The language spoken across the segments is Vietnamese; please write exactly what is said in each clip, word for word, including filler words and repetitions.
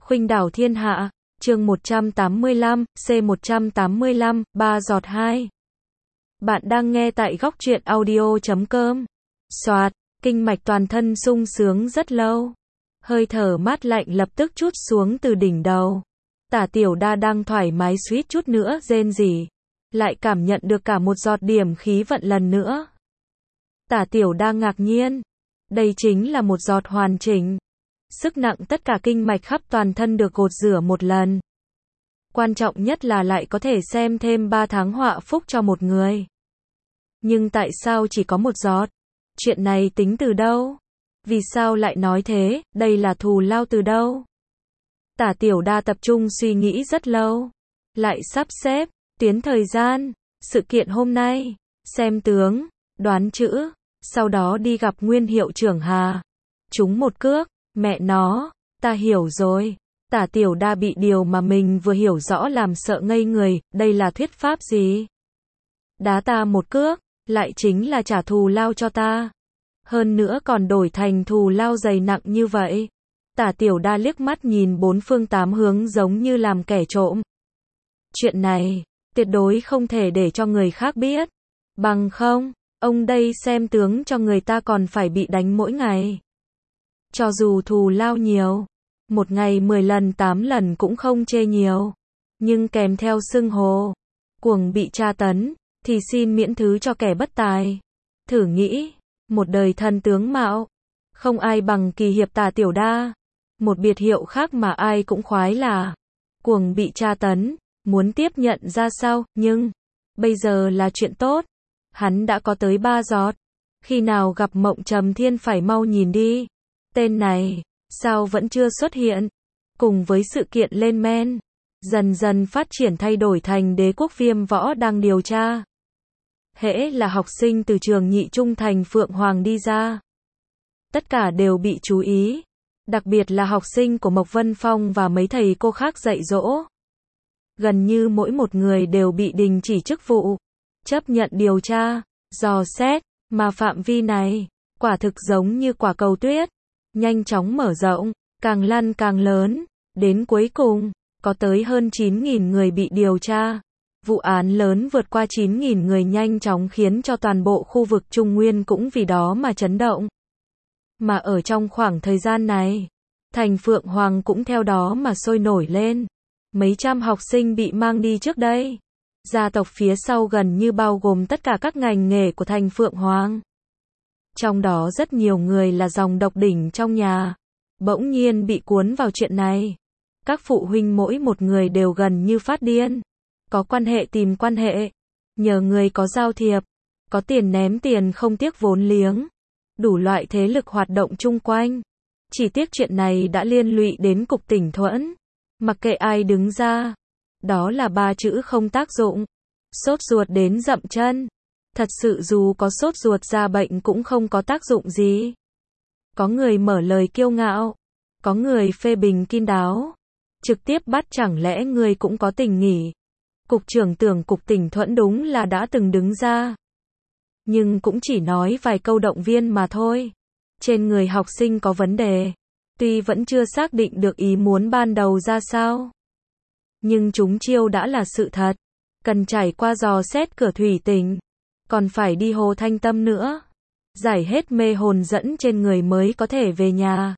Khuynh đảo thiên hạ, chương một trăm tám mươi lăm, C một trăm tám mươi lăm, ba giọt hai. Bạn đang nghe tại góc truyện audio chấm com. Soạt, kinh mạch toàn thân sung sướng rất lâu. Hơi thở mát lạnh lập tức trút xuống từ đỉnh đầu. Tả Tiểu Đa đang thoải mái suýt chút nữa rên rỉ, lại cảm nhận được cả một giọt điểm khí vận lần nữa. Tả Tiểu Đa ngạc nhiên, đây chính là một giọt hoàn chỉnh. Sức nặng tất cả kinh mạch khắp toàn thân được gột rửa một lần. Quan trọng nhất là lại có thể xem thêm ba tháng họa phúc cho một người. Nhưng tại sao chỉ có một giọt? Chuyện này tính từ đâu? Vì sao lại nói thế? Đây là thù lao từ đâu? Tả Tiểu Đa tập trung suy nghĩ rất lâu, lại sắp xếp, tuyến thời gian, sự kiện hôm nay, xem tướng, đoán chữ, sau đó đi gặp Nguyên hiệu trưởng Hà. Trúng một cước, mẹ nó, ta hiểu rồi. Tả Tiểu Đa bị điều mà mình vừa hiểu rõ làm sợ ngây người, đây là thuyết pháp gì? Đá ta một cước, lại chính là trả thù lao cho ta. Hơn nữa còn đổi thành thù lao dày nặng như vậy. Tả Tiểu Đa liếc mắt nhìn bốn phương tám hướng giống như làm kẻ trộm. Chuyện này, tuyệt đối không thể để cho người khác biết. Bằng không, ông đây xem tướng cho người ta còn phải bị đánh mỗi ngày. Cho dù thù lao nhiều, một ngày mười lần tám lần cũng không chê nhiều. Nhưng kèm theo xưng hô, cuồng bị tra tấn, thì xin miễn thứ cho kẻ bất tài. Thử nghĩ, một đời thần tướng mạo, không ai bằng kỳ hiệp Tả Tiểu Đa. Một biệt hiệu khác mà ai cũng khoái là cuồng bị tra tấn, muốn tiếp nhận ra sao, nhưng bây giờ là chuyện tốt. Hắn đã có tới ba giọt. Khi nào gặp Mộng Trầm Thiên phải mau nhìn đi. Tên này, sao vẫn chưa xuất hiện? Cùng với sự kiện lên men, dần dần phát triển thay đổi thành Đế quốc Viêm Võ đang điều tra. Hễ là học sinh từ trường nhị trung thành Phượng Hoàng đi ra, tất cả đều bị chú ý. Đặc biệt là học sinh của Mộc Vân Phong và mấy thầy cô khác dạy dỗ. Gần như mỗi một người đều bị đình chỉ chức vụ, chấp nhận điều tra, dò xét, mà phạm vi này, quả thực giống như quả cầu tuyết, nhanh chóng mở rộng, càng lăn càng lớn, đến cuối cùng, có tới hơn chín nghìn người bị điều tra. Vụ án lớn vượt qua chín nghìn người nhanh chóng khiến cho toàn bộ khu vực Trung Nguyên cũng vì đó mà chấn động. Mà ở trong khoảng thời gian này, thành Phượng Hoàng cũng theo đó mà sôi nổi lên. Mấy trăm học sinh bị mang đi trước đây. Gia tộc phía sau gần như bao gồm tất cả các ngành nghề của thành Phượng Hoàng. Trong đó rất nhiều người là dòng độc đỉnh trong nhà, bỗng nhiên bị cuốn vào chuyện này. Các phụ huynh mỗi một người đều gần như phát điên. Có quan hệ tìm quan hệ, nhờ người có giao thiệp, có tiền ném tiền không tiếc vốn liếng. Đủ loại thế lực hoạt động chung quanh. Chỉ tiếc chuyện này đã liên lụy đến cục Tỉnh Thuẫn. Mặc kệ ai đứng ra, đó là ba chữ không tác dụng. Sốt ruột đến dậm chân. Thật sự dù có sốt ruột ra bệnh cũng không có tác dụng gì. Có người mở lời kiêu ngạo, có người phê bình kín đáo, trực tiếp bắt chẳng lẽ người cũng có tình nghỉ. Cục trưởng tưởng cục Tỉnh Thuẫn đúng là đã từng đứng ra. Nhưng cũng chỉ nói vài câu động viên mà thôi. Trên người học sinh có vấn đề. Tuy vẫn chưa xác định được ý muốn ban đầu ra sao. Nhưng chúng chiêu đã là sự thật. Cần trải qua dò xét cửa thủy tỉnh. Còn phải đi Hồ Thanh Tâm nữa. Giải hết mê hồn dẫn trên người mới có thể về nhà.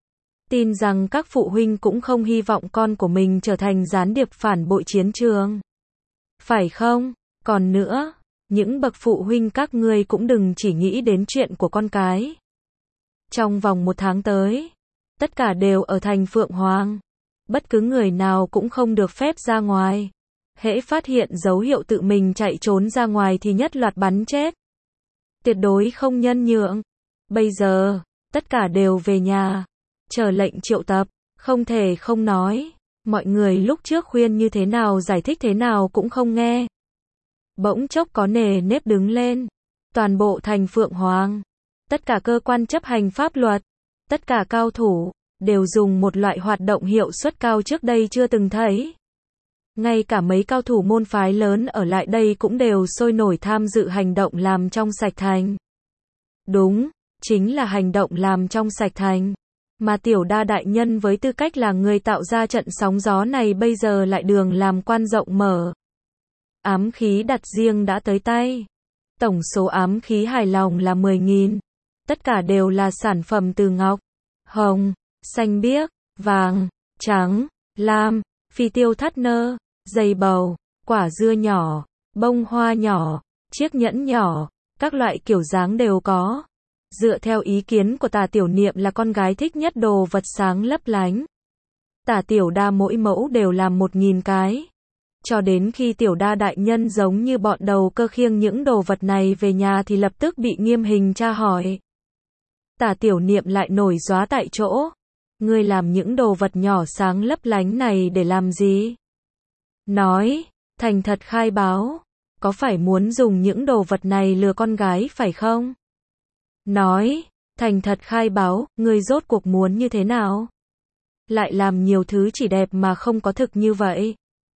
Tin rằng các phụ huynh cũng không hy vọng con của mình trở thành gián điệp phản bội chiến trường. Phải không? Còn nữa, những bậc phụ huynh các ngươi cũng đừng chỉ nghĩ đến chuyện của con cái. Trong vòng một tháng tới, tất cả đều ở thành Phượng Hoàng. Bất cứ người nào cũng không được phép ra ngoài. Hễ phát hiện dấu hiệu tự mình chạy trốn ra ngoài thì nhất loạt bắn chết. Tuyệt đối không nhân nhượng. Bây giờ, tất cả đều về nhà. Chờ lệnh triệu tập, không thể không nói. Mọi người lúc trước khuyên như thế nào giải thích thế nào cũng không nghe. Bỗng chốc có nề nếp đứng lên. Toàn bộ thành Phượng Hoàng, tất cả cơ quan chấp hành pháp luật, tất cả cao thủ, đều dùng một loại hoạt động hiệu suất cao trước đây chưa từng thấy. Ngay cả mấy cao thủ môn phái lớn ở lại đây cũng đều sôi nổi tham dự hành động làm trong sạch thành. Đúng, chính là hành động làm trong sạch thành. Mà tiểu đa đại nhân với tư cách là người tạo ra trận sóng gió này bây giờ lại đường làm quan rộng mở. Ám khí đặt riêng đã tới tay. Tổng số ám khí hài lòng là mười nghìn. Tất cả đều là sản phẩm từ ngọc, hồng, xanh biếc, vàng, trắng, lam, phi tiêu thắt nơ, dây bầu, quả dưa nhỏ, bông hoa nhỏ, chiếc nhẫn nhỏ, các loại kiểu dáng đều có. Dựa theo ý kiến của Tả Tiểu Niệm là con gái thích nhất đồ vật sáng lấp lánh. Tả Tiểu Đa mỗi mẫu đều làm một nghìn cái. Cho đến khi Tiểu Đa đại nhân giống như bọn đầu cơ khiêng những đồ vật này về nhà thì lập tức bị nghiêm hình tra hỏi. Tả Tiểu Niệm lại nổi gióa tại chỗ. Ngươi làm những đồ vật nhỏ sáng lấp lánh này để làm gì? Nói, thành thật khai báo, có phải muốn dùng những đồ vật này lừa con gái phải không? Nói, thành thật khai báo, ngươi rốt cuộc muốn như thế nào? Lại làm nhiều thứ chỉ đẹp mà không có thực như vậy.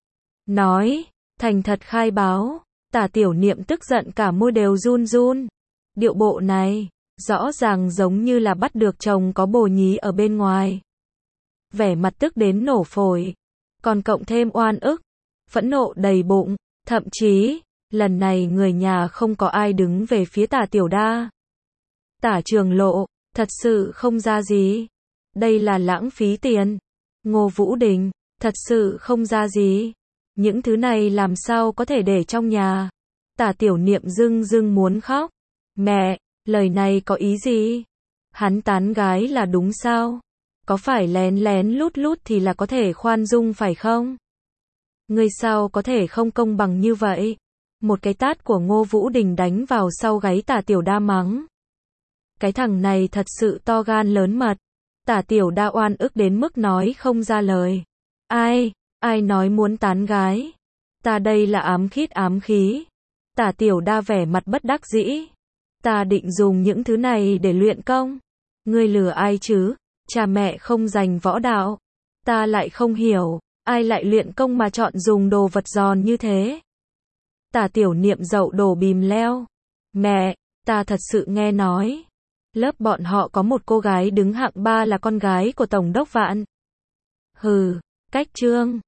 Nói, thành thật khai báo, Tả Tiểu Niệm tức giận cả môi đều run run. Điệu bộ này, rõ ràng giống như là bắt được chồng có bồ nhí ở bên ngoài. Vẻ mặt tức đến nổ phổi, còn cộng thêm oan ức, phẫn nộ đầy bụng, thậm chí, lần này người nhà không có ai đứng về phía Tả Tiểu Đa. Tả Trường Lộ, thật sự không ra gì. Đây là lãng phí tiền. Ngô Vũ Đình, thật sự không ra gì. Những thứ này làm sao có thể để trong nhà. Tả Tiểu Niệm dưng dưng muốn khóc. Mẹ, lời này có ý gì? Hắn tán gái là đúng sao? Có phải lén lén lút lút thì là có thể khoan dung phải không? Ngươi sao có thể không công bằng như vậy? Một cái tát của Ngô Vũ Đình đánh vào sau gáy Tả Tiểu Đa mắng. Cái thằng này thật sự to gan lớn mật. Tả Tiểu Đa oan ức đến mức nói không ra lời. Ai, ai nói muốn tán gái? Ta đây là ám khít ám khí. Tả Tiểu Đa vẻ mặt bất đắc dĩ. Ta định dùng những thứ này để luyện công. Ngươi lừa ai chứ? Cha mẹ không dành võ đạo. Ta lại không hiểu, ai lại luyện công mà chọn dùng đồ vật giòn như thế? Tả Tiểu Niệm dậu đổ bìm leo. Mẹ, ta thật sự nghe nói. Lớp bọn họ có một cô gái đứng hạng ba là con gái của Tổng đốc Vạn. Hừ, cách trương.